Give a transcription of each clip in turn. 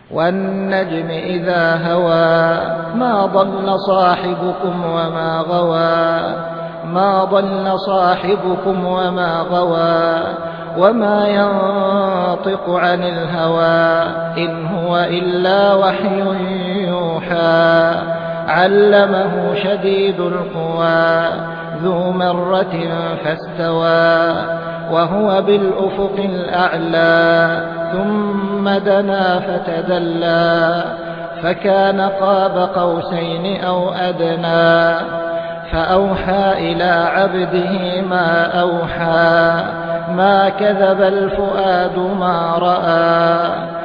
والنجم إذا هوى ما ضل صاحبكم وما غوى ما ضل صاحبكم وما غوى وما ينطق عن الهوى إن هو إلا وحي يوحى علمه شديد القوى ذو مرة فاستوى وهو بالأفق الأعلى ثم دنا فتدلى فكان قاب قوسين أو أدنى فأوحى إلى عبده ما أوحى ما كذب الفؤاد ما رأى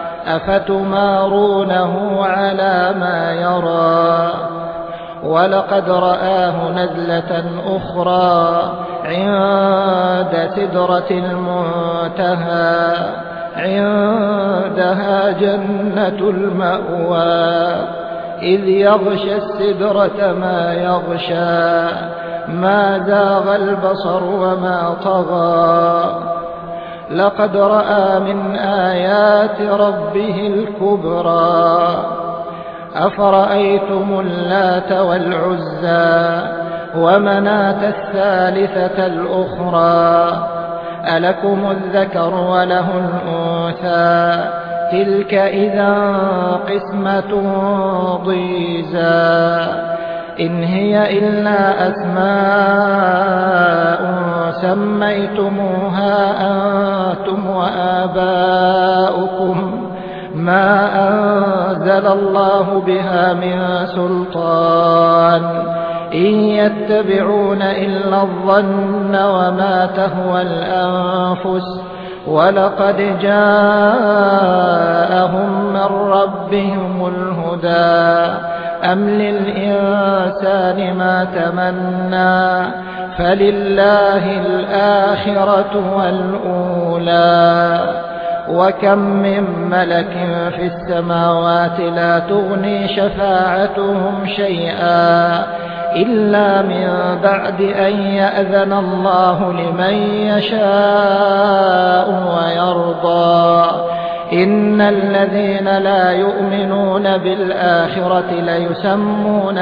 أفتمارونه على ما يرى ولقد رآه نزلة أخرى عند سدرة المنتهى عندها جنة المأوى إذ يغشى السدرة ما يغشى ما زاغ البصر وما طغى لقد رأى من آيات ربه الكبرى أفرأيتم اللات والعزى ومناة الثالثة الأخرى ألكم الذكر وله الأنثى تلك إذا قسمة ضيزى إن هي إلا أسماء سميتموها أنتم وآباؤكم ما أنزل الله بها من سلطان إن يتبعون إلا الظن وما تهوى الأنفس ولقد جاءهم من ربهم الهدى أم للإنسان ما تمنى فلله الآخرة والأولى وكم من ملك في السماوات لا تغني شفاعتهم شيئا إلا من بعد أن يأذن الله لمن يشاء ويرضى إن الذين لا يؤمنون بالآخرة ليسمون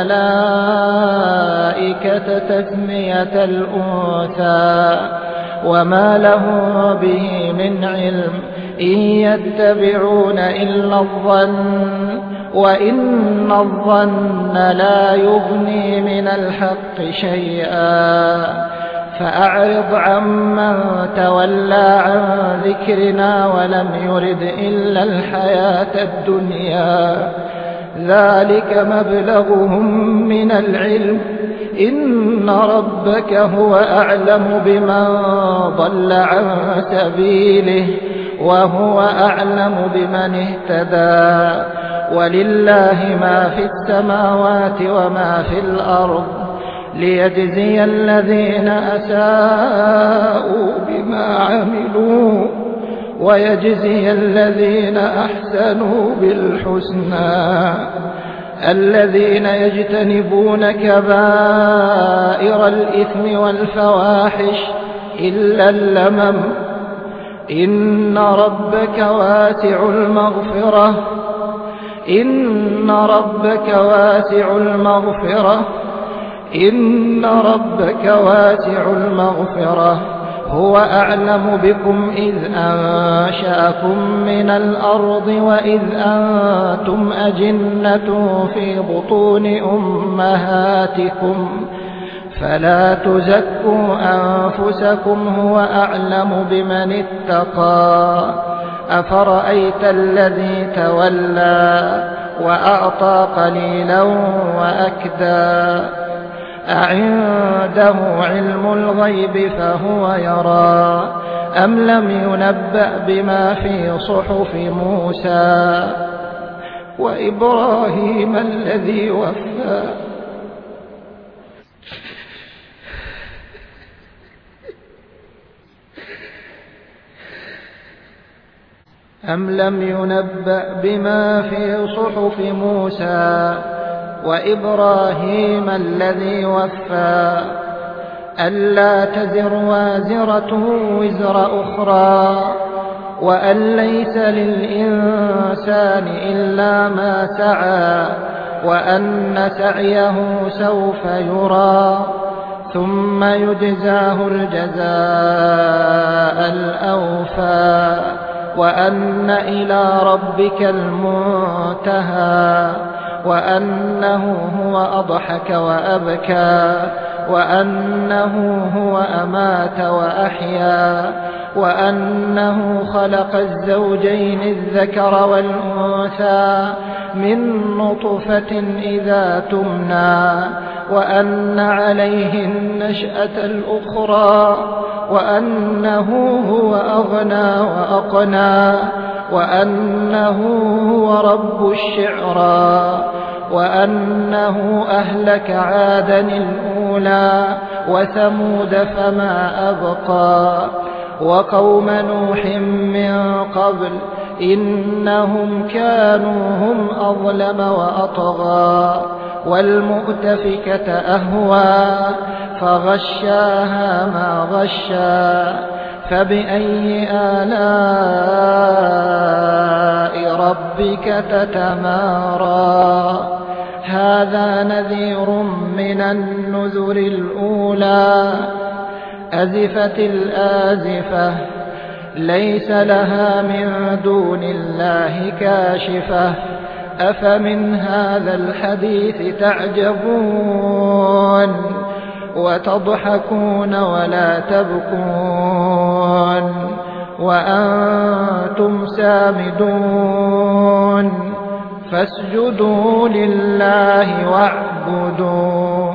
الملائكة تسمية الأنثى وما له به من علم إن يتبعون إلا الظن وإن الظن لا يغني من الحق شيئا فأعرض عمن تولى عن ذكرنا ولم يرد إلا الحياة الدنيا ذلك مبلغهم من العلم إن ربك هو أعلم بمن ضل عن سبيله وهو أعلم بمن اهتدى ولله ما في السماوات وما في الأرض ليجزي الذين أساءوا بما عملوا ويجزي الذين أحسنوا بالحسنى الذين يجتنبون كبائر الإثم والفواحش إلا اللمم إن ربك واسع المغفرة إن ربك واسع المغفرة هو أعلم بكم إذ أنشأكم من الأرض وإذ أنتم أجنة في بطون أمهاتكم فلا تزكوا أنفسكم هو أعلم بمن اتقى أفرأيت الذي تولى وأعطى قليلا وأكدى أعنده علم الغيب فهو يرى أم لم ينبأ بما في صحف موسى وإبراهيم الذي وفى أم لم ينبأ بما في صحف موسى وإبراهيم الذي وفى ألا تزر وازرة وزر أخرى وأن ليس للإنسان الإنسان إلا ما سعى وأن سعيه سوف يرى ثم يجزاه الجزاء الأوفى وأن إلى ربك المنتهى وأنه هو أضحك وأبكى وأنه هو أمات وأحيا وأنه خلق الزوجين الذكر والأنثى من نطفة إذا تمنى وأن عليه النشأة الأخرى وأنه هو أغنى وأقنى وأنه هو رب الشعرى وأنه أهلك عادا الأولى وثمود فما أبقى وقوم نوح من قبل إنهم كانوا هم أظلم وأطغى والمؤتفكة أهوى فغشاها ما غشى فبأي آلاء ربك تتمارى هذا نذير من النذر الأولى أزفت الآزفة ليس لها من دون الله كاشفة أفمن هذا الحديث تعجبون وتضحكون ولا تبكون وأنتم سامدون فاسجدوا لله واعبدوا